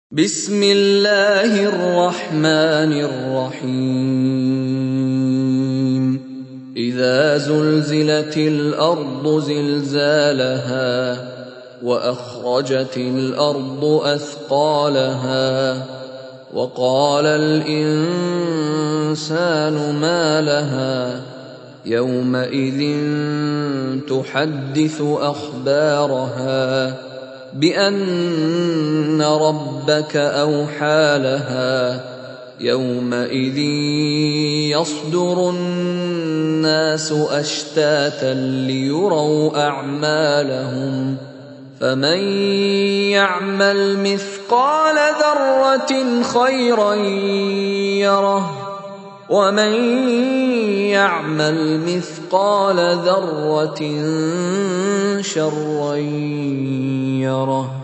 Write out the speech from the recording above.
بسم الله الرحمن الرحيم إذا زلزلت الأرض زلزالها وأخرجت الأرض أثقالها وقال الإنسان ما لها يومئذ تحدث أخبارها بأن ربك أوحى لها يومئذ يصدر الناس أشتاتا ليروا أعمالهم فمن يعمل مثقال ذرة خيرا يره ومن يعمل مثقال ذرة شرا يره.